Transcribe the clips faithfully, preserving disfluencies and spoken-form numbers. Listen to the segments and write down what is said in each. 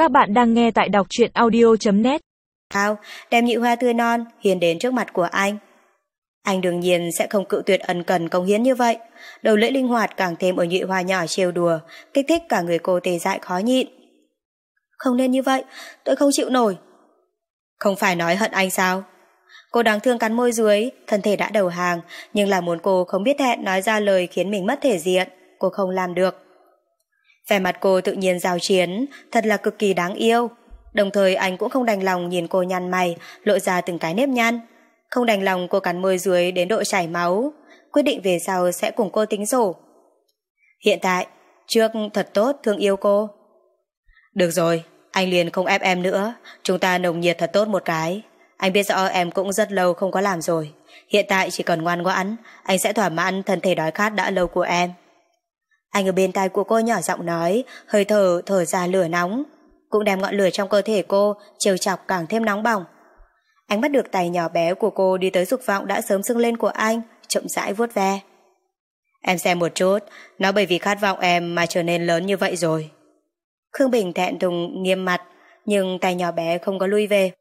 Các bạn đang nghe tại đọc truyện audio chấm net. Thao đem nhị hoa tươi non hiến đến trước mặt của anh. Anh đương nhiên sẽ không cự tuyệt ân cần công hiến như vậy. Đầu lưỡi linh hoạt càng thêm ở nhị hoa nhỏ trêu đùa, kích thích cả người cô tê dại khó nhịn. Không nên như vậy, tôi không chịu nổi. Không phải nói hận anh sao? Cô đáng thương cắn môi dưới, thân thể đã đầu hàng, nhưng là muốn cô không biết hẹn nói ra lời khiến mình mất thể diện, cô không làm được. Vẻ mặt cô tự nhiên giao chiến, thật là cực kỳ đáng yêu. Đồng thời anh cũng không đành lòng nhìn cô nhăn mày, lộ ra từng cái nếp nhăn. Không đành lòng cô cắn môi dưới đến độ chảy máu, quyết định về sau sẽ cùng cô tính sổ. Hiện tại, trước thật tốt thương yêu cô. Được rồi, anh liền không ép em nữa, chúng ta nồng nhiệt thật tốt một cái. Anh biết rõ em cũng rất lâu không có làm rồi, hiện tại chỉ cần ngoan ngoãn, anh sẽ thỏa mãn thân thể đói khát đã lâu của em. Anh ở bên tai của cô nhỏ giọng nói, hơi thở thở ra lửa nóng, cũng đem ngọn lửa trong cơ thể cô trêu chọc càng thêm nóng bỏng. Anh bắt được tay nhỏ bé của cô đi tới dục vọng đã sớm sưng lên của anh, chậm rãi vuốt ve. Em xem một chút, nó bởi vì khát vọng em mà trở nên lớn như vậy rồi. Khương Bình thẹn thùng nghiêm mặt, nhưng tay nhỏ bé không có lui về.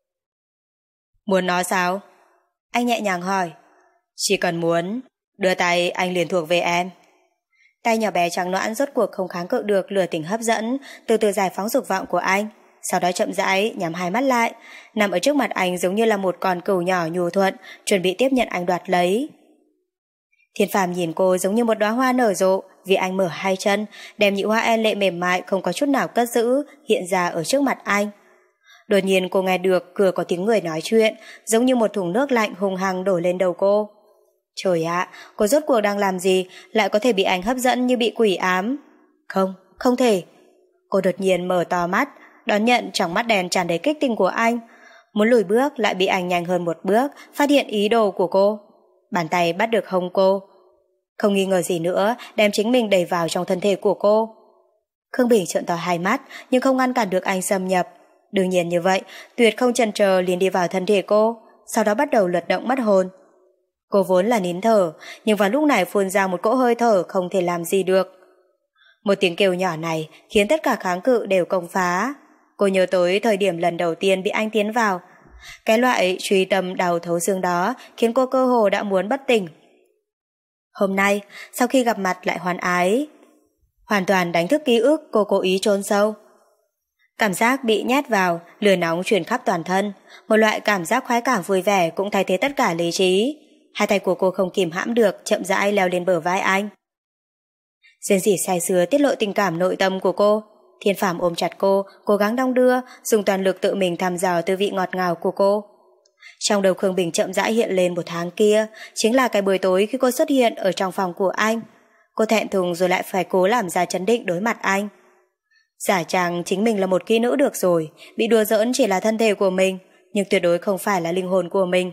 Muốn nó sao? Anh nhẹ nhàng hỏi. Chỉ cần muốn, đưa tay anh liền thuộc về em. Tay nhỏ bé trắng nõn rốt cuộc không kháng cự được lửa tình hấp dẫn, từ từ giải phóng dục vọng của anh, sau đó chậm rãi nhắm hai mắt lại, nằm ở trước mặt anh giống như là một con cừu nhỏ nhu thuận, chuẩn bị tiếp nhận anh đoạt lấy. Thiên Phàm nhìn cô giống như một đóa hoa nở rộ, vì anh mở hai chân, đem nhị hoa en lệ mềm mại không có chút nào cất giữ hiện ra ở trước mặt anh. Đột nhiên cô nghe được cửa có tiếng người nói chuyện, giống như một thùng nước lạnh hùng hăng đổ lên đầu cô. Trời ạ, cô rốt cuộc đang làm gì, lại có thể bị anh hấp dẫn như bị quỷ ám? Không, không thể. Cô đột nhiên mở to mắt, đón nhận trong mắt đèn tràn đầy kích tình của anh. Muốn lùi bước lại bị anh nhanh hơn một bước, phát hiện ý đồ của cô. Bàn tay bắt được hông cô. Không nghi ngờ gì nữa, đem chính mình đẩy vào trong thân thể của cô. Khương Bình trợn to hai mắt, nhưng không ngăn cản được anh xâm nhập. Đương nhiên như vậy, tuyệt không chần chờ liền đi vào thân thể cô, sau đó bắt đầu luật động mất hồn. Cô vốn là nín thở, nhưng vào lúc này phun ra một cỗ hơi thở không thể làm gì được. Một tiếng kêu nhỏ này khiến tất cả kháng cự đều công phá. Cô nhớ tới thời điểm lần đầu tiên bị anh tiến vào. Cái loại truy tâm đau thấu xương đó khiến cô cơ hồ đã muốn bất tỉnh. Hôm nay, sau khi gặp mặt lại hoan ái, hoàn toàn đánh thức ký ức cô cố ý chôn sâu. Cảm giác bị nhét vào, lửa nóng truyền khắp toàn thân, một loại cảm giác khoái cảm vui vẻ cũng thay thế tất cả lý trí. Hai tay của cô không kìm hãm được, chậm rãi leo lên bờ vai anh. Rên rỉ say sưa tiết lộ tình cảm nội tâm của cô. Thiên Phàm ôm chặt cô, cố gắng đong đưa, dùng toàn lực tự mình thăm dò tư vị ngọt ngào của cô. Trong đầu Khương Bình chậm rãi hiện lên một tháng kia, chính là cái buổi tối khi cô xuất hiện ở trong phòng của anh. Cô thẹn thùng rồi lại phải cố làm ra trấn định đối mặt anh. Giả chàng chính mình là một kỹ nữ được rồi, bị đùa giỡn chỉ là thân thể của mình, nhưng tuyệt đối không phải là linh hồn của mình.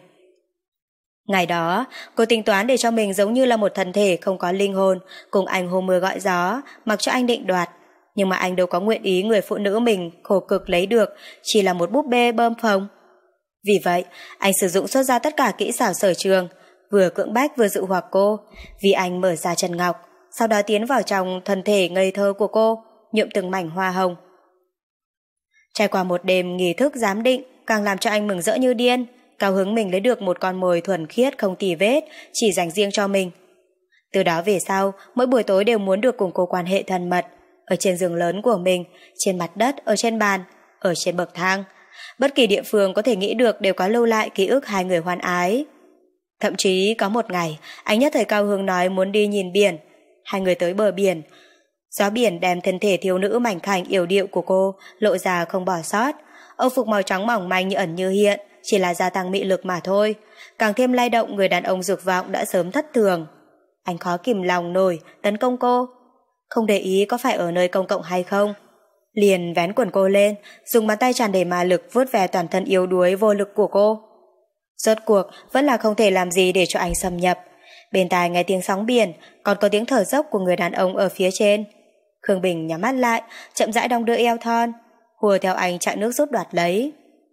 Ngày đó, cô tính toán để cho mình giống như là một thân thể không có linh hồn, cùng anh hô mưa gọi gió, mặc cho anh định đoạt. Nhưng mà anh đâu có nguyện ý người phụ nữ mình khổ cực lấy được, chỉ là một búp bê bơm phồng. Vì vậy, anh sử dụng xuất ra tất cả kỹ xảo sở trường, vừa cưỡng bách vừa dụ hoặc cô, vì anh mở ra chân ngọc, sau đó tiến vào trong thân thể ngây thơ của cô, nhuộm từng mảnh hoa hồng. Trải qua một đêm nghi thức giám định, càng làm cho anh mừng rỡ như điên, cao hứng mình lấy được một con mồi thuần khiết không tì vết, chỉ dành riêng cho mình. Từ đó về sau, mỗi buổi tối đều muốn được cùng cô quan hệ thân mật, ở trên giường lớn của mình, trên mặt đất, ở trên bàn, ở trên bậc thang. Bất kỳ địa phương có thể nghĩ được đều có lưu lại ký ức hai người hoan ái. Thậm chí có một ngày, anh nhất thời cao hứng nói muốn đi nhìn biển. Hai người tới bờ biển. Gió biển đem thân thể thiếu nữ mảnh khảnh yểu điệu của cô lộ ra không bỏ sót. Âu phục màu trắng mỏng manh như ẩn như hiện, chỉ là gia tăng mị lực mà thôi. Càng thêm lay động người đàn ông dục vọng đã sớm thất thường. Anh khó kìm lòng nổi tấn công cô, không để ý có phải ở nơi công cộng hay không, liền vén quần cô lên, dùng bàn tay tràn đầy ma lực vuốt ve toàn thân yếu đuối vô lực của cô. Rốt cuộc vẫn là không thể làm gì để cho anh xâm nhập. Bên tai nghe tiếng sóng biển, còn có tiếng thở dốc của người đàn ông ở phía trên. Khương Bình nhắm mắt lại, chậm rãi đong đưa eo thon, hùa theo anh chạy nước rút đoạt lấy.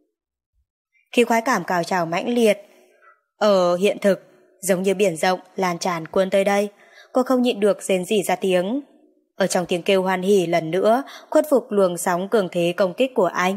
Khi khoái cảm cào trào mãnh liệt ở hiện thực, giống như biển rộng lan tràn cuốn tới đây, cô không nhịn được rên rỉ ra tiếng. Ở trong tiếng kêu hoan hỉ lần nữa, khuất phục luồng sóng cường thế công kích của anh.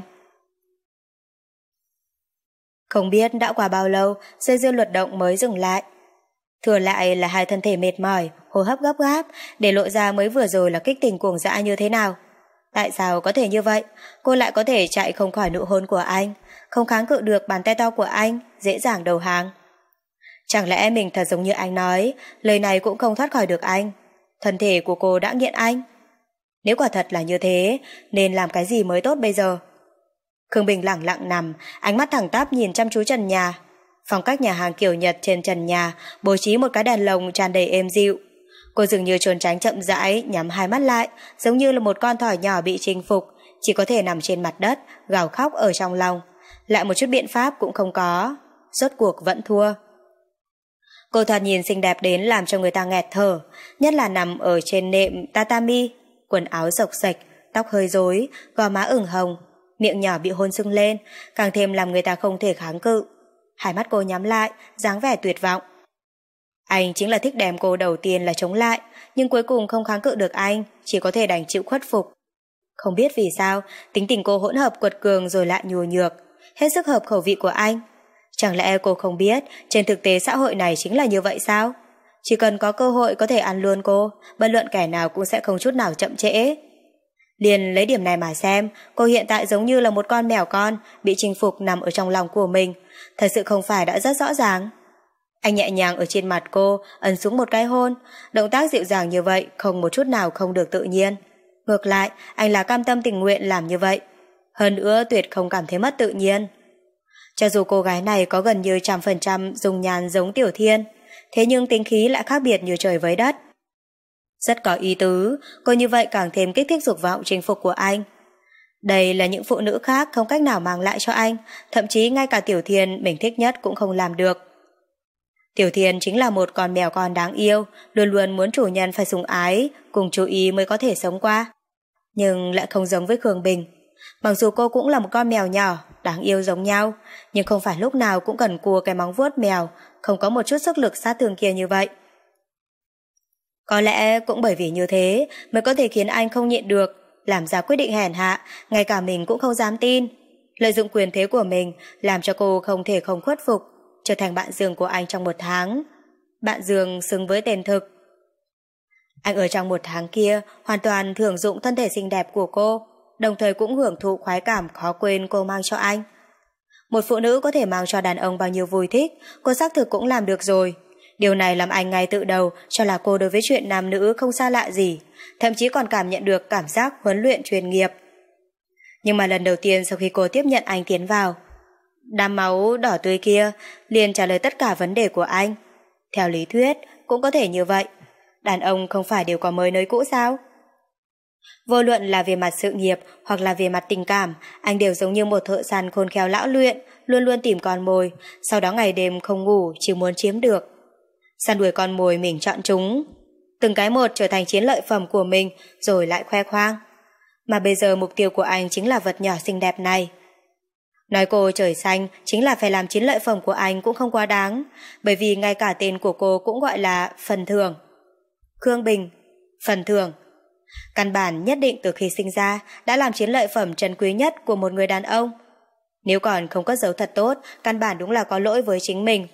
Không biết đã qua bao lâu, dây dưa luật động mới dừng lại. Thừa lại là hai thân thể mệt mỏi, hô hấp gấp gáp, để lộ ra mới vừa rồi là kích tình cuồng dã như thế nào. Tại sao có thể như vậy? Cô lại có thể chạy không khỏi nụ hôn của anh, không kháng cự được bàn tay to của anh, dễ dàng đầu hàng. Chẳng lẽ mình thật giống như anh nói, lời này cũng không thoát khỏi được anh? Thân thể của cô đã nghiện anh. Nếu quả thật là như thế, nên làm cái gì mới tốt bây giờ? Khương Bình lẳng lặng nằm, ánh mắt thẳng tắp nhìn chăm chú trần nhà. Phong cách nhà hàng kiểu Nhật trên trần nhà bố trí một cái đèn lồng tràn đầy êm dịu. Cô dường như trốn tránh chậm rãi, nhắm hai mắt lại, giống như là một con thỏ nhỏ bị chinh phục, chỉ có thể nằm trên mặt đất, gào khóc ở trong lòng. Lại một chút biện pháp cũng không có, rốt cuộc vẫn thua. Cô thoạt nhìn xinh đẹp đến làm cho người ta nghẹt thở, nhất là nằm ở trên nệm tatami, quần áo xộc xệch, tóc hơi rối, gò má ửng hồng, miệng nhỏ bị hôn sưng lên, càng thêm làm người ta không thể kháng cự. Hai mắt cô nhắm lại, dáng vẻ tuyệt vọng. Anh chính là thích đem cô đầu tiên là chống lại, nhưng cuối cùng không kháng cự được anh, chỉ có thể đành chịu khuất phục. Không biết vì sao, tính tình cô hỗn hợp quật cường rồi lại nhù nhược, hết sức hợp khẩu vị của anh. Chẳng lẽ cô không biết, trên thực tế xã hội này chính là như vậy sao? Chỉ cần có cơ hội có thể ăn luôn cô, bất luận kẻ nào cũng sẽ không chút nào chậm trễ. Liền lấy điểm này mà xem, cô hiện tại giống như là một con mèo con bị chinh phục nằm ở trong lòng của mình, thật sự không phải đã rất rõ ràng. Anh nhẹ nhàng ở trên mặt cô, ấn xuống một cái hôn, động tác dịu dàng như vậy, không một chút nào không được tự nhiên. Ngược lại, anh là cam tâm tình nguyện làm như vậy. Hơn nữa tuyệt không cảm thấy mất tự nhiên. Cho dù cô gái này có gần như trăm phần trăm dung nhan giống Tiểu Thiên, thế nhưng tính khí lại khác biệt như trời với đất. Rất có ý tứ, cô như vậy càng thêm kích thích dục vọng chinh phục của anh. Đây là những phụ nữ khác không cách nào mang lại cho anh, thậm chí ngay cả Tiểu Thiên mình thích nhất cũng không làm được. Tiểu Thiên chính là một con mèo con đáng yêu, luôn luôn muốn chủ nhân phải sủng ái, cùng chú ý mới có thể sống qua. Nhưng lại không giống với Khương Bình. Mặc dù cô cũng là một con mèo nhỏ, đáng yêu giống nhau, nhưng không phải lúc nào cũng cần cua cái móng vuốt mèo, không có một chút sức lực sát thương kia như vậy. Có lẽ cũng bởi vì như thế mới có thể khiến anh không nhịn được, làm ra quyết định hèn hạ, ngay cả mình cũng không dám tin. Lợi dụng quyền thế của mình, làm cho cô không thể không khuất phục, trở thành bạn giường của anh trong một tháng. Bạn giường xứng với tên thực. Anh ở trong một tháng kia hoàn toàn thưởng dụng thân thể xinh đẹp của cô, đồng thời cũng hưởng thụ khoái cảm khó quên cô mang cho anh. Một phụ nữ có thể mang cho đàn ông bao nhiêu vui thích, cô xác thực cũng làm được rồi. Điều này làm anh ngay từ đầu cho là cô đối với chuyện nam nữ không xa lạ gì, thậm chí còn cảm nhận được cảm giác huấn luyện chuyên nghiệp. Nhưng mà lần đầu tiên sau khi cô tiếp nhận anh tiến vào, đám máu đỏ tươi kia liền trả lời tất cả vấn đề của anh. Theo lý thuyết cũng có thể như vậy, đàn ông không phải đều có mới nơi cũ sao? Vô luận là về mặt sự nghiệp hoặc là về mặt tình cảm, anh đều giống như một thợ săn khôn khéo lão luyện, luôn luôn tìm con mồi, sau đó ngày đêm không ngủ chỉ muốn chiếm được. Săn đuổi con mồi mình chọn chúng, từng cái một trở thành chiến lợi phẩm của mình rồi lại khoe khoang. Mà bây giờ mục tiêu của anh chính là vật nhỏ xinh đẹp này. Nói cô trời xanh chính là phải làm chiến lợi phẩm của anh cũng không quá đáng, bởi vì ngay cả tên của cô cũng gọi là phần thưởng. Khương Bình, phần thưởng. Căn bản nhất định từ khi sinh ra đã làm chiến lợi phẩm trân quý nhất của một người đàn ông. Nếu còn không cất giấu thật tốt, căn bản đúng là có lỗi với chính mình.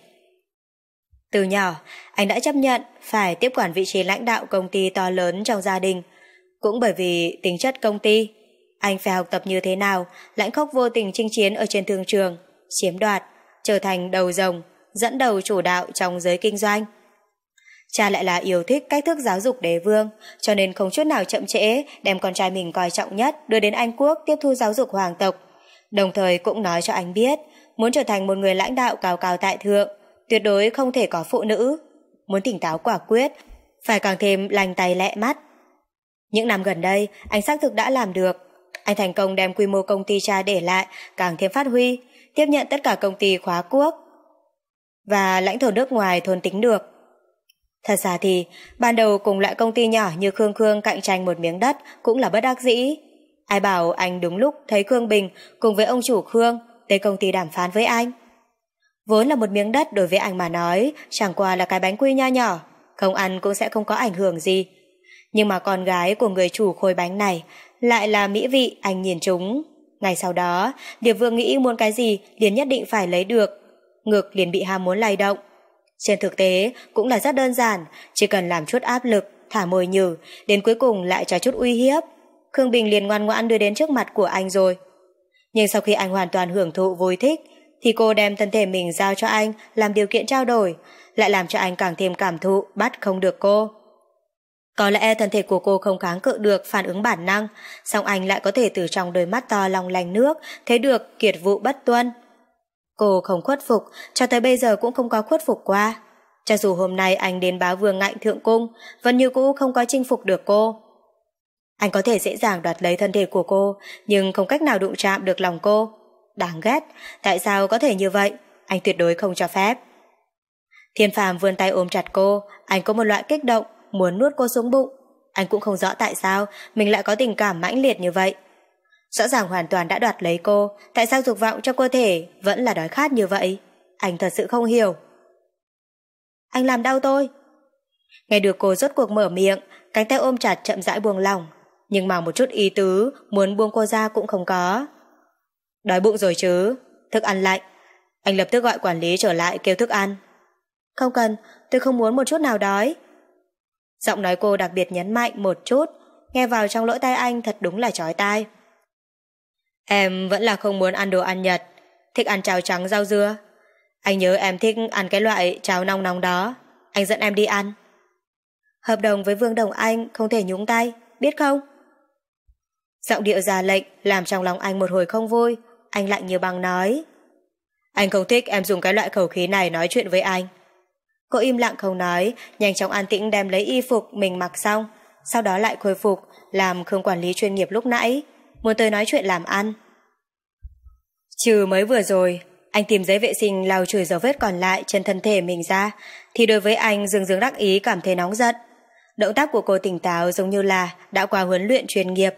Từ nhỏ, anh đã chấp nhận phải tiếp quản vị trí lãnh đạo công ty to lớn trong gia đình. Cũng bởi vì tính chất công ty, anh phải học tập như thế nào lãnh khốc vô tình chinh chiến ở trên thương trường, chiếm đoạt, trở thành đầu rồng, dẫn đầu chủ đạo trong giới kinh doanh. Cha lại là yêu thích cách thức giáo dục đế vương, cho nên không chút nào chậm trễ đem con trai mình coi trọng nhất đưa đến Anh Quốc tiếp thu giáo dục hoàng tộc. Đồng thời cũng nói cho anh biết, muốn trở thành một người lãnh đạo cao cao tại thượng, tuyệt đối không thể có phụ nữ. Muốn tỉnh táo quả quyết, phải càng thêm lành tay lẹ mắt. Những năm gần đây, anh xác thực đã làm được. Anh thành công đem quy mô công ty cha để lại càng thêm phát huy, tiếp nhận tất cả công ty khóa quốc và lãnh thổ nước ngoài thôn tính được. Thật ra thì, ban đầu cùng loại công ty nhỏ như Khương Khương cạnh tranh một miếng đất cũng là bất đắc dĩ. Ai bảo anh đúng lúc thấy Khương Bình cùng với ông chủ Khương tới công ty đàm phán với anh. Vốn là một miếng đất đối với anh mà nói, chẳng qua là cái bánh quy nho nhỏ, không ăn cũng sẽ không có ảnh hưởng gì. Nhưng mà con gái của người chủ khối bánh này lại là mỹ vị anh nhìn trúng. Ngày sau đó, Điệp Vương nghĩ muốn cái gì liền nhất định phải lấy được. Ngực liền bị ham muốn lay động. Trên thực tế cũng là rất đơn giản, chỉ cần làm chút áp lực, thả mồi nhử, đến cuối cùng lại cho chút uy hiếp. Khương Bình liền ngoan ngoãn đưa đến trước mặt của anh rồi. Nhưng sau khi anh hoàn toàn hưởng thụ vui thích, thì cô đem thân thể mình giao cho anh làm điều kiện trao đổi, lại làm cho anh càng thêm cảm thụ bắt không được cô. Có lẽ thân thể của cô không kháng cự được phản ứng bản năng, song anh lại có thể từ trong đôi mắt to long lanh nước thấy được kiệt vụ bất tuân. Cô không khuất phục, cho tới bây giờ cũng không có khuất phục qua. Cho dù hôm nay anh đến bá vương ngạnh thượng cung, vẫn như cũ không có chinh phục được cô. Anh có thể dễ dàng đoạt lấy thân thể của cô, nhưng không cách nào đụng chạm được lòng cô. Đáng ghét, tại sao có thể như vậy? Anh tuyệt đối không cho phép. Thiên Phàm vươn tay ôm chặt cô, anh có một loại kích động, muốn nuốt cô xuống bụng. Anh cũng không rõ tại sao mình lại có tình cảm mãnh liệt như vậy. Rõ ràng hoàn toàn đã đoạt lấy cô, tại sao dục vọng trong cơ thể vẫn là đói khát như vậy? Anh thật sự không hiểu. Anh làm đau tôi. Nghe được cô rốt cuộc mở miệng, cánh tay ôm chặt chậm rãi buông lỏng, nhưng mà một chút ý tứ muốn buông cô ra cũng không có. Đói bụng rồi chứ? Thức ăn lạnh. Anh lập tức gọi quản lý trở lại kêu thức ăn. Không cần, tôi không muốn một chút nào đói. Giọng nói cô đặc biệt nhấn mạnh một chút, nghe vào trong lỗ tai anh thật đúng là chói tai. Em vẫn là không muốn ăn đồ ăn Nhật, thích ăn cháo trắng rau dưa. Anh nhớ em thích ăn cái loại cháo nóng nóng đó, anh dẫn em đi ăn. Hợp đồng với Vương Đồng Anh không thể nhúng tay, biết không? Giọng điệu ra lệnh làm trong lòng anh một hồi không vui. Anh lạnh như băng nói, anh không thích em dùng cái loại khẩu khí này nói chuyện với anh. Cô im lặng không nói, nhanh chóng an tĩnh đem lấy y phục mình mặc xong, sau đó lại khôi phục làm Khương quản lý chuyên nghiệp lúc nãy, muốn tới nói chuyện làm ăn. Trừ mới vừa rồi anh tìm giấy vệ sinh lau chùi dấu vết còn lại trên thân thể mình ra, thì đối với anh dường dường đắc ý cảm thấy nóng giận. Động tác của cô tỉnh táo giống như là đã qua huấn luyện chuyên nghiệp.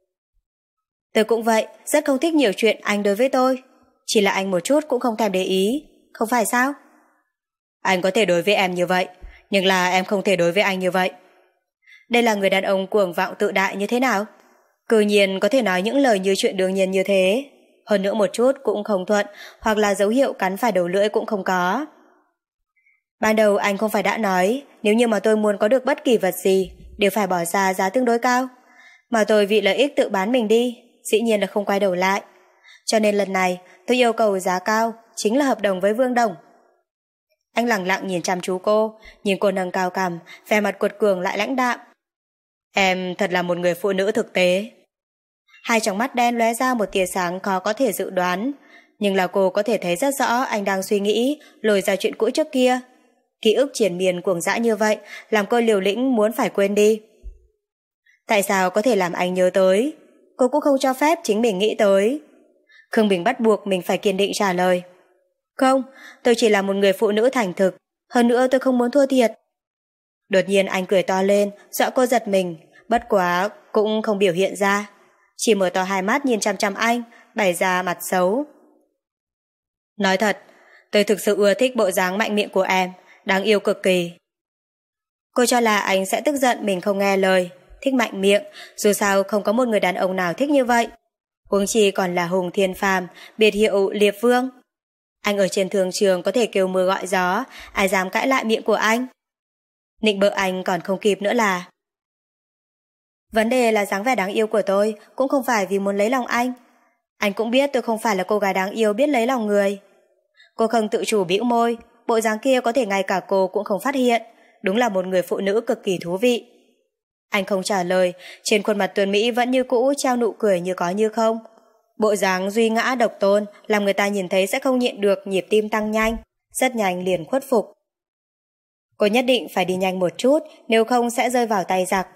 Tôi cũng vậy, rất không thích nhiều chuyện anh đối với tôi. Chỉ là anh một chút cũng không thèm để ý, không phải sao? Anh có thể đối với em như vậy, nhưng là em không thể đối với anh như vậy. Đây là người đàn ông cuồng vọng tự đại như thế nào? Cư nhiên có thể nói những lời như chuyện đương nhiên như thế. Hơn nữa một chút cũng không thuận, hoặc là dấu hiệu cắn phải đầu lưỡi cũng không có. Ban đầu anh không phải đã nói, nếu như mà tôi muốn có được bất kỳ vật gì, đều phải bỏ ra giá tương đối cao. Mà tôi vì lợi ích tự bán mình đi, dĩ nhiên là không quay đầu lại. Cho nên lần này tôi yêu cầu giá cao, chính là hợp đồng với Vương Đồng. Anh lặng lặng nhìn chăm chú cô, nhìn cô nâng cao cằm, vẻ mặt cuột cường lại lãnh đạm. Em thật là một người phụ nữ thực tế. Hai tròng mắt đen lóe ra một tia sáng khó có thể dự đoán, nhưng là cô có thể thấy rất rõ anh đang suy nghĩ lôi ra chuyện cũ trước kia. Ký ức triền miên cuồng dã như vậy làm cô liều lĩnh muốn phải quên đi. Tại sao có thể làm anh nhớ tới? Cô cũng không cho phép chính mình nghĩ tới. Khương Bình bắt buộc mình phải kiên định trả lời. Không, tôi chỉ là một người phụ nữ thành thực, hơn nữa tôi không muốn thua thiệt. Đột nhiên anh cười to lên, dọa cô giật mình, bất quá cũng không biểu hiện ra. Chỉ mở to hai mắt nhìn chăm chăm anh, bày ra mặt xấu. Nói thật, tôi thực sự ưa thích bộ dáng mạnh miệng của em, đáng yêu cực kỳ. Cô cho là anh sẽ tức giận mình không nghe lời, thích mạnh miệng, dù sao không có một người đàn ông nào thích như vậy. Huống chi còn là Hùng Thiên Phàm, biệt hiệu Liệp Vương. Anh ở trên thương trường có thể kêu mưa gọi gió, ai dám cãi lại miệng của anh. Nịnh bợ anh còn không kịp nữa là. Vấn đề là dáng vẻ đáng yêu của tôi cũng không phải vì muốn lấy lòng anh. Anh cũng biết tôi không phải là cô gái đáng yêu biết lấy lòng người. Cô không tự chủ bĩu môi, bộ dáng kia có thể ngay cả cô cũng không phát hiện, đúng là một người phụ nữ cực kỳ thú vị. Anh không trả lời, trên khuôn mặt tuấn Mỹ vẫn như cũ treo nụ cười như có như không. Bộ dáng duy ngã độc tôn làm người ta nhìn thấy sẽ không nhịn được nhịp tim tăng nhanh, rất nhanh liền khuất phục. Cô nhất định phải đi nhanh một chút, nếu không sẽ rơi vào tay giặc.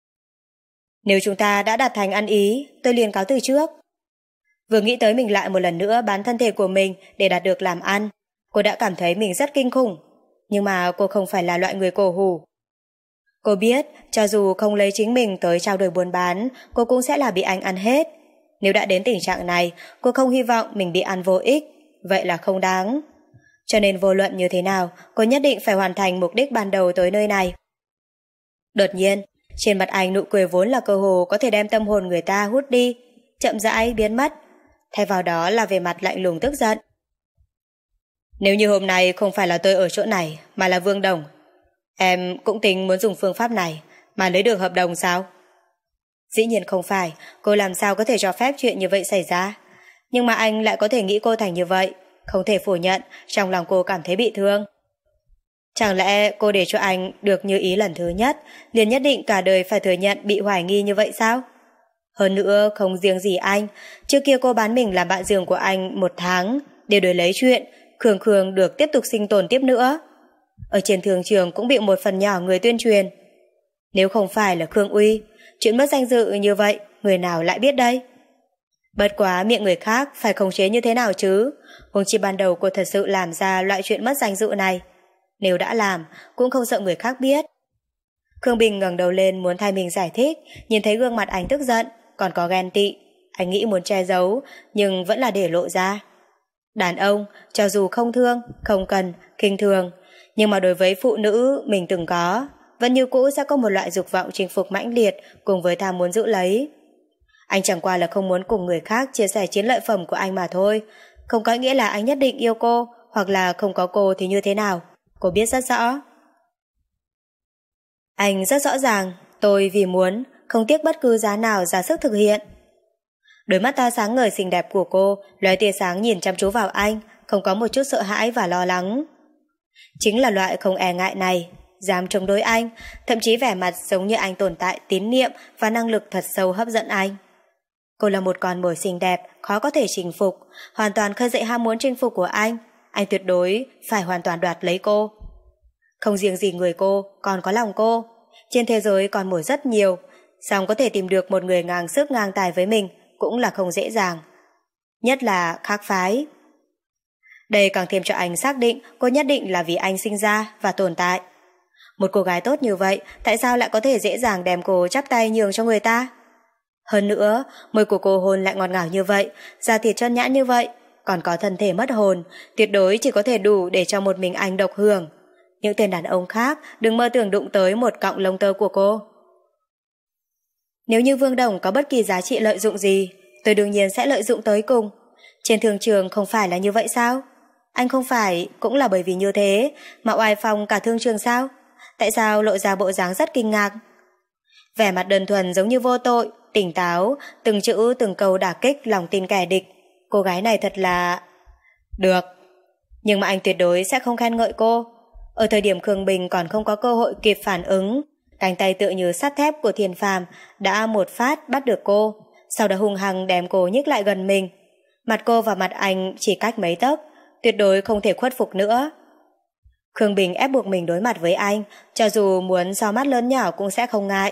Nếu chúng ta đã đạt thành ăn ý, tôi liền cáo từ trước. Vừa nghĩ tới mình lại một lần nữa bán thân thể của mình để đạt được làm ăn, cô đã cảm thấy mình rất kinh khủng. Nhưng mà cô không phải là loại người cổ hủ. Cô biết, cho dù không lấy chính mình tới trao đổi buôn bán, cô cũng sẽ là bị anh ăn hết. Nếu đã đến tình trạng này, cô không hy vọng mình bị ăn vô ích, vậy là không đáng. Cho nên vô luận như thế nào, cô nhất định phải hoàn thành mục đích ban đầu tới nơi này. Đột nhiên, Trên mặt anh nụ cười vốn là cơ hồ có thể đem tâm hồn người ta hút đi, chậm rãi biến mất, thay vào đó là vẻ mặt lạnh lùng tức giận. Nếu như hôm nay không phải là tôi ở chỗ này mà là Vương Đồng, em cũng tính muốn dùng phương pháp này mà lấy được hợp đồng sao? Dĩ nhiên không phải, cô làm sao có thể cho phép chuyện như vậy xảy ra. Nhưng mà anh lại có thể nghĩ cô thành như vậy, không thể phủ nhận, trong lòng cô cảm thấy bị thương. Chẳng lẽ cô để cho anh được như ý lần thứ nhất, liền nhất định cả đời phải thừa nhận bị hoài nghi như vậy sao? Hơn nữa, không riêng gì anh, trước kia cô bán mình làm bạn giường của anh một tháng, để đổi lấy chuyện, Khương Khương được tiếp tục sinh tồn tiếp nữa. Ở trên thương trường cũng bị một phần nhỏ người tuyên truyền. Nếu không phải là Khương Uy, chuyện mất danh dự như vậy, người nào lại biết đây? Bất quá miệng người khác phải khống chế như thế nào chứ? Huống chi ban đầu cô thật sự làm ra loại chuyện mất danh dự này. Nếu đã làm, cũng không sợ người khác biết. Khương Bình ngẩng đầu lên muốn thay mình giải thích, nhìn thấy gương mặt anh tức giận, còn có ghen tị. Anh nghĩ muốn che giấu, nhưng vẫn là để lộ ra. Đàn ông, cho dù không thương, không cần, khinh thường, nhưng mà đối với phụ nữ mình từng có, vẫn như cũ sẽ có một loại dục vọng chinh phục mãnh liệt cùng với tham muốn giữ lấy. Anh chẳng qua là không muốn cùng người khác chia sẻ chiến lợi phẩm của anh mà thôi, không có nghĩa là anh nhất định yêu cô, hoặc là không có cô thì như thế nào. Cô biết rất rõ. Anh rất rõ ràng, tôi vì muốn, không tiếc bất cứ giá nào ra sức thực hiện. Đôi mắt to sáng ngời xinh đẹp của cô lóe tia sáng nhìn chăm chú vào anh, không có một chút sợ hãi và lo lắng. Chính là loại không e ngại này, dám chống đối anh, thậm chí vẻ mặt giống như anh tồn tại tín niệm và năng lực thật sâu hấp dẫn anh. Cô là một con mồi xinh đẹp, khó có thể chinh phục, hoàn toàn khơi dậy ham muốn chinh phục của anh. Anh tuyệt đối phải hoàn toàn đoạt lấy cô. Không riêng gì người cô, còn có lòng cô. Trên thế giới còn mồi rất nhiều, song có thể tìm được một người ngang sức ngang tài với mình cũng là không dễ dàng. Nhất là khác phái. Đây càng thêm cho anh xác định cô nhất định là vì anh sinh ra và tồn tại. Một cô gái tốt như vậy, tại sao lại có thể dễ dàng đem cô chắp tay nhường cho người ta? Hơn nữa, môi của cô hôn lại ngọt ngào như vậy, da thịt chân nhãn như vậy, còn có thân thể mất hồn, tuyệt đối chỉ có thể đủ để cho một mình anh độc hưởng. Những tên đàn ông khác đừng mơ tưởng đụng tới một cọng lông tơ của cô. Nếu như Vương Đồng có bất kỳ giá trị lợi dụng gì, tôi đương nhiên sẽ lợi dụng tới cùng. Trên thương trường không phải là như vậy sao? Anh không phải cũng là bởi vì như thế mà oai phong cả thương trường sao? Tại sao lộ ra bộ dáng rất kinh ngạc? Vẻ mặt đơn thuần giống như vô tội, tỉnh táo, từng chữ từng câu đả kích lòng tin kẻ địch. Cô gái này thật là... Được. Nhưng mà anh tuyệt đối sẽ không khen ngợi cô. Ở thời điểm Khương Bình còn không có cơ hội kịp phản ứng, cánh tay tựa như sắt thép của Thiên Phàm đã một phát bắt được cô, sau đó hung hăng đem cô nhích lại gần mình. Mặt cô và mặt anh chỉ cách mấy tấc, tuyệt đối không thể khuất phục nữa. Khương Bình ép buộc mình đối mặt với anh, cho dù muốn so mắt lớn nhỏ cũng sẽ không ngại.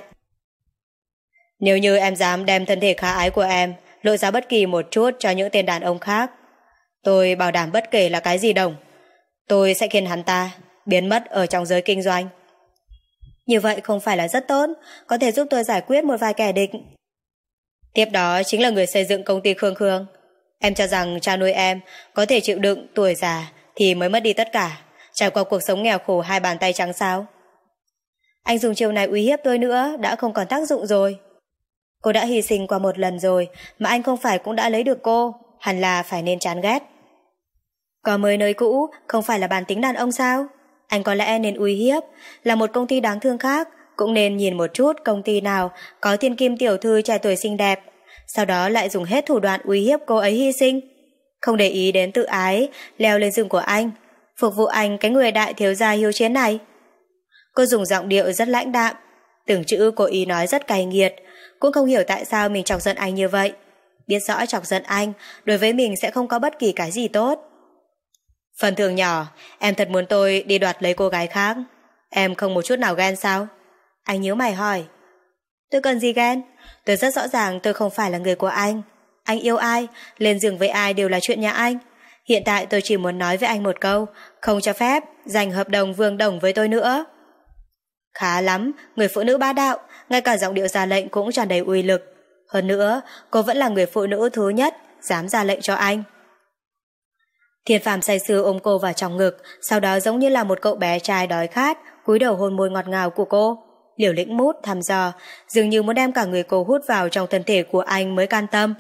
Nếu như em dám đem thân thể khả ái của em lộ ra bất kỳ một chút cho những tên đàn ông khác, tôi bảo đảm bất kể là cái gì Đồng, tôi sẽ khiến hắn ta biến mất ở trong giới kinh doanh. Như vậy không phải là rất tốt, có thể giúp tôi giải quyết một vài kẻ địch. Tiếp đó chính là người xây dựng công ty Khương Khương. Em cho rằng cha nuôi em có thể chịu đựng tuổi già thì mới mất đi tất cả, trải qua cuộc sống nghèo khổ hai bàn tay trắng sao? Anh dùng chiêu này uy hiếp tôi nữa đã không còn tác dụng rồi. Cô đã hy sinh qua một lần rồi, mà anh không phải cũng đã lấy được cô, hẳn là phải nên chán ghét. Có mới nơi cũ, không phải là bản tính đàn ông sao? Anh có lẽ nên uy hiếp, là một công ty đáng thương khác, cũng nên nhìn một chút công ty nào có thiên kim tiểu thư trẻ tuổi xinh đẹp, sau đó lại dùng hết thủ đoạn uy hiếp cô ấy hy sinh. Không để ý đến tự ái, leo lên giường của anh, phục vụ anh cái người đại thiếu gia hiếu chiến này. Cô dùng giọng điệu rất lãnh đạm, từng chữ cô ý nói rất cay nghiệt, cũng không hiểu tại sao mình chọc giận anh như vậy. Biết rõ chọc giận anh, đối với mình sẽ không có bất kỳ cái gì tốt. Phần thưởng nhỏ, em thật muốn tôi đi đoạt lấy cô gái khác. Em không một chút nào ghen sao? Anh nhíu mày hỏi. Tôi cần gì ghen? Tôi rất rõ ràng tôi không phải là người của anh. Anh yêu ai, lên giường với ai đều là chuyện nhà anh. Hiện tại tôi chỉ muốn nói với anh một câu, không cho phép giành hợp đồng Vương Đồng với tôi nữa. Khá lắm, người phụ nữ bá đạo, ngay cả giọng điệu ra lệnh cũng tràn đầy uy lực. Hơn nữa, cô vẫn là người phụ nữ thứ nhất dám ra lệnh cho anh. Thiên Phàm say sưa ôm cô vào trong ngực, sau đó giống như là một cậu bé trai đói khát, cúi đầu hôn môi ngọt ngào của cô. liều lĩnh mút thăm dò, dường như muốn đem cả người cô hút vào trong thân thể của anh mới can tâm.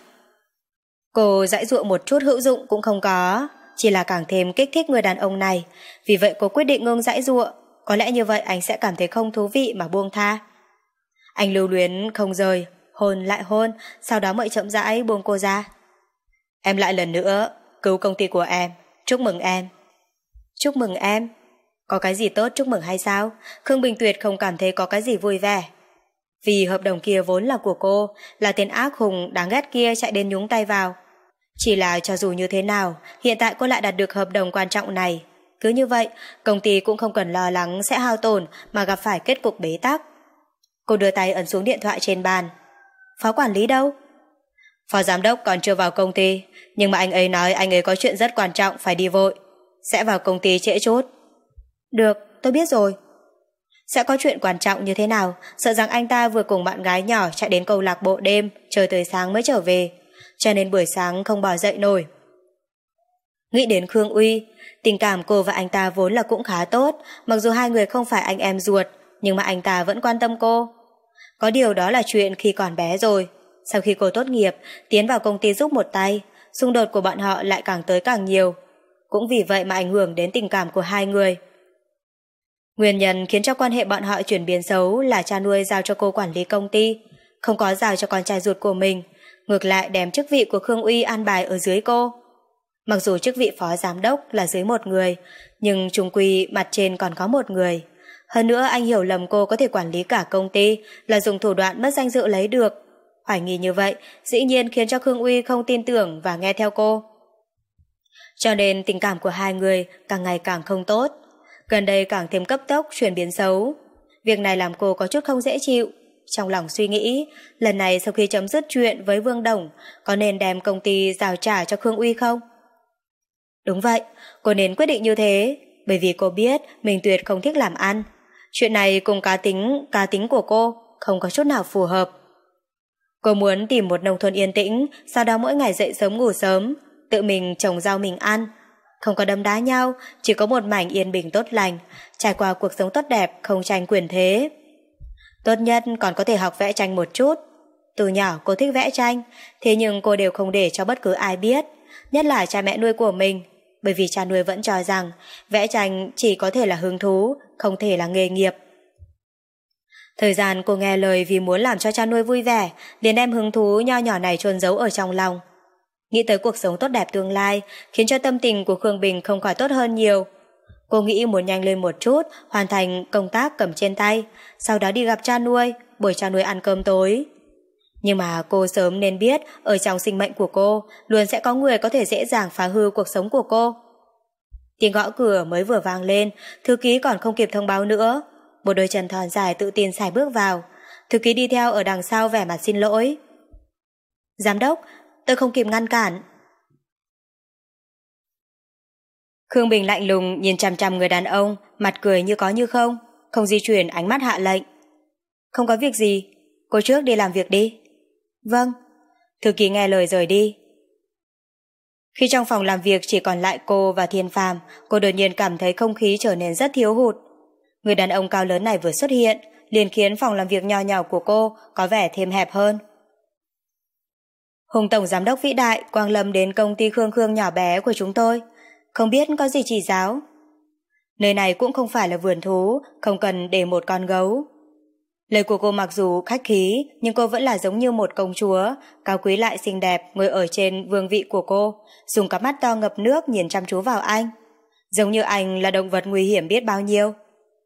Cô giãy giụa một chút hữu dụng cũng không có, chỉ là càng thêm kích thích người đàn ông này, vì vậy cô quyết định ngưng giãy giụa, có lẽ như vậy anh sẽ cảm thấy không thú vị mà buông tha. Anh lưu luyến không rời, hôn lại hôn, sau đó mới chậm rãi buông cô ra. Em lại lần nữa cứu công ty của em, chúc mừng em. Chúc mừng em? Có cái gì tốt chúc mừng hay sao? Khương Bình Tuyệt không cảm thấy có cái gì vui vẻ. Vì hợp đồng kia vốn là của cô, là tên ác hùng đáng ghét kia chạy đến nhúng tay vào. Chỉ là cho dù như thế nào, hiện tại cô lại đạt được hợp đồng quan trọng này. Cứ như vậy, công ty cũng không cần lo lắng sẽ hao tổn mà gặp phải kết cục bế tắc. Cô đưa tay ấn xuống điện thoại trên bàn. Phó quản lý đâu? Phó giám đốc còn chưa vào công ty, nhưng mà anh ấy nói anh ấy có chuyện rất quan trọng phải đi vội, sẽ vào công ty trễ chút. Được, tôi biết rồi. Sẽ có chuyện quan trọng như thế nào, sợ rằng anh ta vừa cùng bạn gái nhỏ chạy đến câu lạc bộ đêm, chờ tới sáng mới trở về, cho nên buổi sáng không bỏ dậy nổi. Nghĩ đến Khương Uy, tình cảm cô và anh ta vốn là cũng khá tốt, mặc dù hai người không phải anh em ruột, nhưng mà anh ta vẫn quan tâm cô. Có điều đó là chuyện khi còn bé rồi. Sau khi cô tốt nghiệp, tiến vào công ty giúp một tay, xung đột của bọn họ lại càng tới càng nhiều. Cũng vì vậy mà ảnh hưởng đến tình cảm của hai người. Nguyên nhân khiến cho quan hệ bọn họ chuyển biến xấu là cha nuôi giao cho cô quản lý công ty, không có giao cho con trai ruột của mình, ngược lại đem chức vị của Khương Uy an bài ở dưới cô. Mặc dù chức vị phó giám đốc là dưới một người, nhưng chung quy mặt trên còn có một người. Hơn nữa anh hiểu lầm cô có thể quản lý cả công ty là dùng thủ đoạn mất danh dự lấy được. Hoài nghi như vậy dĩ nhiên khiến cho Khương Uy không tin tưởng và nghe theo cô. Cho nên tình cảm của hai người càng ngày càng không tốt, gần đây càng thêm cấp tốc chuyển biến xấu. Việc này làm cô có chút không dễ chịu. Trong lòng suy nghĩ, lần này sau khi chấm dứt chuyện với Vương Đồng, có nên đem công ty giao trả cho Khương Uy không? Đúng vậy, cô nên quyết định như thế, bởi vì cô biết mình tuyệt không thích làm ăn. Chuyện này cùng cá tính, cá tính của cô không có chút nào phù hợp. Cô muốn tìm một nông thôn yên tĩnh, sau đó mỗi ngày dậy sớm ngủ sớm, tự mình trồng rau mình ăn, không có đấm đá nhau, chỉ có một mảnh yên bình tốt lành, trải qua cuộc sống tốt đẹp, không tranh quyền thế. Tốt nhất còn có thể học vẽ tranh một chút. Từ nhỏ cô thích vẽ tranh, thế nhưng cô đều không để cho bất cứ ai biết, nhất là cha mẹ nuôi của mình, bởi vì cha nuôi vẫn cho rằng vẽ tranh chỉ có thể là hứng thú, không thể là nghề nghiệp. Thời gian cô nghe lời vì muốn làm cho cha nuôi vui vẻ, liền đem hứng thú nho nhỏ này chôn giấu ở trong lòng. Nghĩ tới cuộc sống tốt đẹp tương lai, khiến cho tâm tình của Khương Bình không khỏi tốt hơn nhiều. Cô nghĩ muốn nhanh lên một chút, hoàn thành công tác cầm trên tay, sau đó đi gặp cha nuôi, buổi cha nuôi ăn cơm tối. Nhưng mà cô sớm nên biết, ở trong sinh mệnh của cô, luôn sẽ có người có thể dễ dàng phá hư cuộc sống của cô. Tiếng gõ cửa mới vừa vang lên, thư ký còn không kịp thông báo nữa. Một đôi chân thon dài tự tin sải bước vào. Thư ký đi theo ở đằng sau vẻ mặt xin lỗi. Giám đốc, tôi không kịp ngăn cản. Khương Bình lạnh lùng nhìn chằm chằm người đàn ông, mặt cười như có như không, không di chuyển ánh mắt hạ lệnh. Không có việc gì, cô trước đi làm việc đi. Vâng. Thư ký nghe lời rời đi. Khi trong phòng làm việc chỉ còn lại cô và Thiên Phàm, cô đột nhiên cảm thấy không khí trở nên rất thiếu hụt. Người đàn ông cao lớn này vừa xuất hiện, liền khiến phòng làm việc nho nhỏ của cô có vẻ thêm hẹp hơn. Hùng tổng giám đốc vĩ đại quang lâm đến công ty Khương Khương nhỏ bé của chúng tôi, không biết có gì chỉ giáo. Nơi này cũng không phải là vườn thú, không cần để một con gấu. Lời của cô mặc dù khách khí, nhưng cô vẫn là giống như một công chúa, cao quý lại xinh đẹp, ngồi ở trên vương vị của cô, dùng cặp mắt to ngập nước nhìn chăm chú vào anh, giống như anh là động vật nguy hiểm biết bao nhiêu.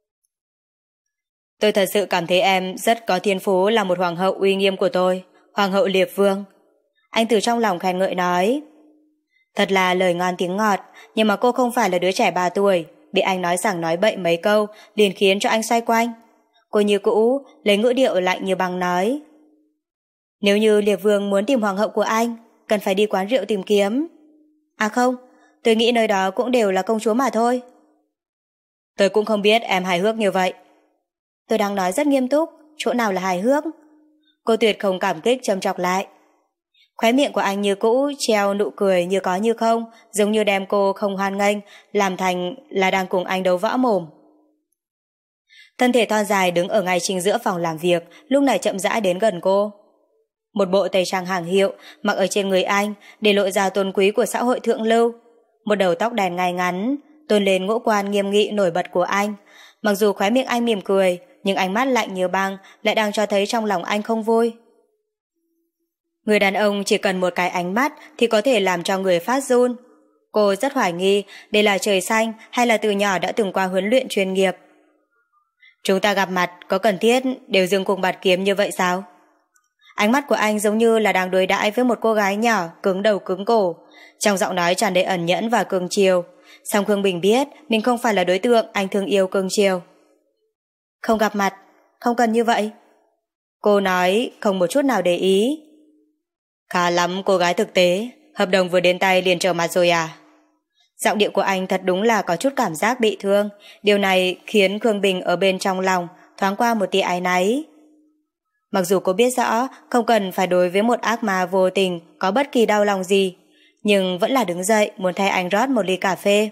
Tôi thật sự cảm thấy em rất có thiên phú là một hoàng hậu uy nghiêm của tôi, hoàng hậu Liệp Vương. Anh từ trong lòng khen ngợi nói. Thật là lời ngon tiếng ngọt, nhưng mà cô không phải là đứa trẻ ba tuổi, bị anh nói sảng nói bậy mấy câu liền khiến cho anh xoay quanh. Cô như cũ, lấy ngữ điệu lạnh như băng nói. Nếu như Liệp Vương muốn tìm hoàng hậu của anh, cần phải đi quán rượu tìm kiếm. À không, tôi nghĩ nơi đó cũng đều là công chúa mà thôi. Tôi cũng không biết em hài hước như vậy. Tôi đang nói rất nghiêm túc, chỗ nào là hài hước? Cô tuyệt không cảm kích châm chọc lại. Khóe miệng của anh như cũ treo nụ cười như có như không, giống như đem cô không hoan nghênh, làm thành là đang cùng anh đấu võ mồm. Thân thể thon dài đứng ở ngay chính giữa phòng làm việc, lúc này chậm rãi đến gần cô. Một bộ tây trang hàng hiệu mặc ở trên người anh để lộ ra tôn quý của xã hội thượng lưu. Một đầu tóc đèn ngay ngắn tôn lên ngũ quan nghiêm nghị nổi bật của anh. Mặc dù khóe miệng anh mỉm cười, nhưng ánh mắt lạnh như băng lại đang cho thấy trong lòng anh không vui. Người đàn ông chỉ cần một cái ánh mắt thì có thể làm cho người phát run. Cô rất hoài nghi đây là trời xanh hay là từ nhỏ đã từng qua huấn luyện chuyên nghiệp. Chúng ta gặp mặt có cần thiết đều dừng cùng bạt kiếm như vậy sao? Ánh mắt của anh giống như là đang đối đãi với một cô gái nhỏ cứng đầu cứng cổ. Trong giọng nói tràn đầy ẩn nhẫn và cương chiều. Song Khương Bình biết mình không phải là đối tượng anh thương yêu cương chiều. Không gặp mặt, không cần như vậy. Cô nói không một chút nào để ý. Khá lắm cô gái thực tế, hợp đồng vừa đến tay liền trở mặt rồi à? Giọng điệu của anh thật đúng là có chút cảm giác bị thương. Điều này khiến Khương Bình ở bên trong lòng thoáng qua một tia áy náy. Mặc dù cô biết rõ không cần phải đối với một ác ma vô tình có bất kỳ đau lòng gì, nhưng vẫn là đứng dậy muốn thay anh rót một ly cà phê.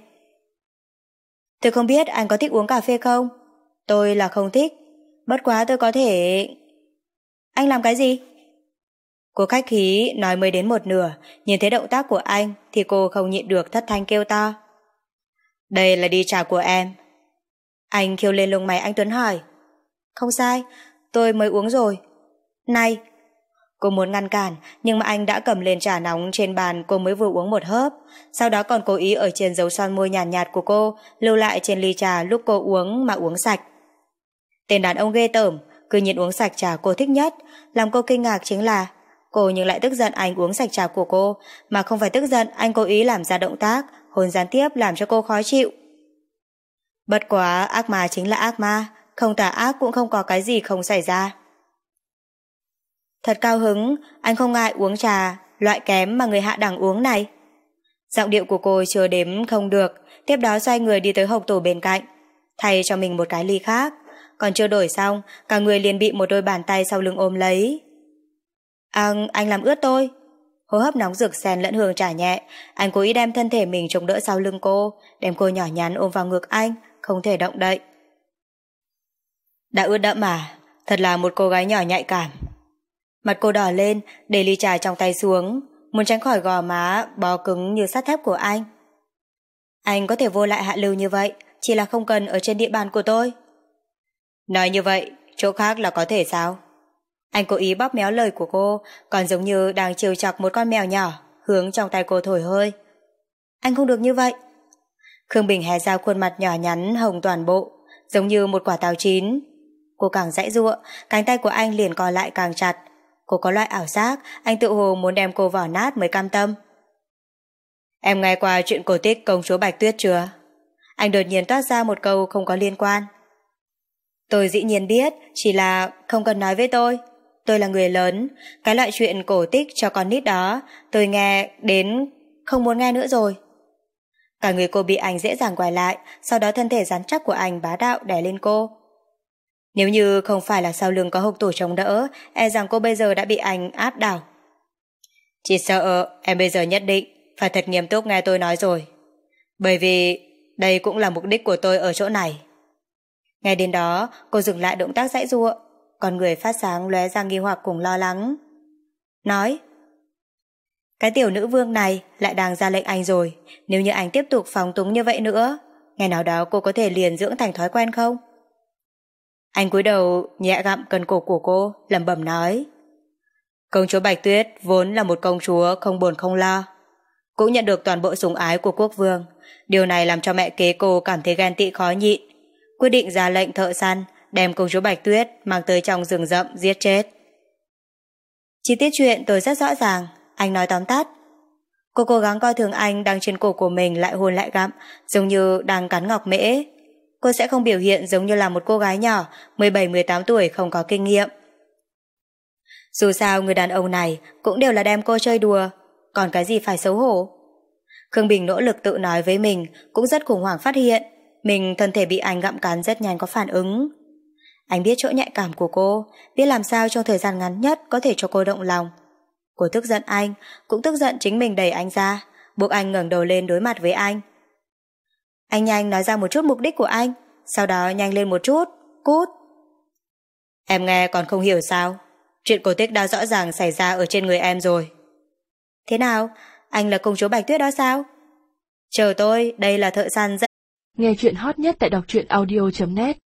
Tôi không biết anh có thích uống cà phê không? Tôi là không thích. Bất quá tôi có thể... Anh làm cái gì? Cô khách khí nói mới đến một nửa, nhìn thấy động tác của anh thì cô không nhịn được thất thanh kêu to. Đây là đi trà của em. Anh khiêu lên lông mày anh Tuấn hỏi. Không sai, tôi mới uống rồi. Này! Cô muốn ngăn cản, nhưng mà anh đã cầm lên trà nóng trên bàn cô mới vừa uống một hớp, sau đó còn cố ý ở trên dấu son môi nhàn nhạt, nhạt của cô lưu lại trên ly trà lúc cô uống mà uống sạch. Tên đàn ông ghê tởm, cứ nhiên uống sạch trà cô thích nhất. Làm cô kinh ngạc chính là cô nhưng lại tức giận anh uống sạch trà của cô, mà không phải tức giận anh cố ý làm ra động tác hôn gián tiếp làm cho cô khó chịu. Bất quá ác ma chính là ác ma, không tà ác cũng không có cái gì không xảy ra. Thật cao hứng, anh không ngại uống trà loại kém mà người hạ đẳng uống này. Giọng điệu của cô chưa đếm không được, tiếp đó xoay người đi tới hộc tủ bên cạnh, thay cho mình một cái ly khác. Còn chưa đổi xong, cả người liền bị một đôi bàn tay sau lưng ôm lấy. Anh, anh làm ướt tôi. Hô hấp nóng rực xen lẫn hương trà nhẹ, anh cố ý đem thân thể mình chống đỡ sau lưng cô, đem cô nhỏ nhắn ôm vào ngực anh, không thể động đậy. Đã ướt đẫm à? Thật là một cô gái nhỏ nhạy cảm. Mặt cô đỏ lên, để ly trà trong tay xuống, muốn tránh khỏi gò má bó cứng như sắt thép của anh. Anh có thể vô lại hạ lưu như vậy, chỉ là không cần ở trên địa bàn của tôi. Nói như vậy, chỗ khác là có thể sao? Anh cố ý bóp méo lời của cô, còn giống như đang trêu chọc một con mèo nhỏ, hướng trong tay cô thổi hơi. Anh không được như vậy. Khương Bình hé ra khuôn mặt nhỏ nhắn hồng toàn bộ, giống như một quả táo chín. Cô càng giãy giụa, cánh tay của anh liền co lại càng chặt. Cô có loại ảo giác, anh tự hồ muốn đem cô vỏ nát mới cam tâm. Em nghe qua chuyện cổ tích công chúa Bạch Tuyết chưa? Anh đột nhiên toát ra một câu không có liên quan. Tôi dĩ nhiên biết, chỉ là không cần nói với tôi. Tôi là người lớn, cái loại chuyện cổ tích cho con nít đó, tôi nghe đến không muốn nghe nữa rồi. Cả người cô bị anh dễ dàng quay lại, sau đó thân thể rắn chắc của anh bá đạo đè lên cô. Nếu như không phải là sau lưng có hộc tủ chống đỡ, e rằng cô bây giờ đã bị anh áp đảo. Chỉ sợ em bây giờ nhất định phải thật nghiêm túc nghe tôi nói rồi. Bởi vì đây cũng là mục đích của tôi ở chỗ này. Nghe đến đó, cô dừng lại động tác giãy giụa, con người phát sáng lóe ra nghi hoặc cùng lo lắng. Nói, cái tiểu nữ vương này lại đang ra lệnh anh rồi, nếu như anh tiếp tục phóng túng như vậy nữa, ngày nào đó cô có thể liền dưỡng thành thói quen không? Anh cúi đầu nhẹ gặm cần cổ của cô, lẩm bẩm nói. Công chúa Bạch Tuyết vốn là một công chúa không buồn không lo, cũng nhận được toàn bộ sủng ái của quốc vương. Điều này làm cho mẹ kế cô cảm thấy ghen tị khó nhịn, quyết định ra lệnh thợ săn đem công chúa Bạch Tuyết mang tới trong rừng rậm giết chết. Chi tiết chuyện tôi rất rõ ràng, anh nói tóm tắt. Cô cố gắng coi thường anh đang trên cổ của mình lại hôn lại gặm, giống như đang cắn ngọc mễ. Cô sẽ không biểu hiện giống như là một cô gái nhỏ mười bảy mười tám tuổi không có kinh nghiệm. Dù sao người đàn ông này cũng đều là đem cô chơi đùa, còn cái gì phải xấu hổ. Khương Bình nỗ lực tự nói với mình, cũng rất khủng hoảng phát hiện mình thân thể bị anh gặm cắn rất nhanh có phản ứng. Anh biết chỗ nhạy cảm của cô, biết làm sao trong thời gian ngắn nhất có thể cho cô động lòng. Cô tức giận anh, cũng tức giận chính mình đẩy anh ra, buộc anh ngẩng đầu lên đối mặt với anh. Anh nhanh nói ra một chút mục đích của anh, sau đó nhanh lên một chút, cút. Em nghe còn không hiểu sao? Chuyện cổ tích đã rõ ràng xảy ra ở trên người em rồi. Thế nào? Anh là công chúa Bạch Tuyết đó sao? Chờ tôi, đây là thợ săn dẫn. Nghe chuyện hot nhất tại đọc truyện audio chấm net.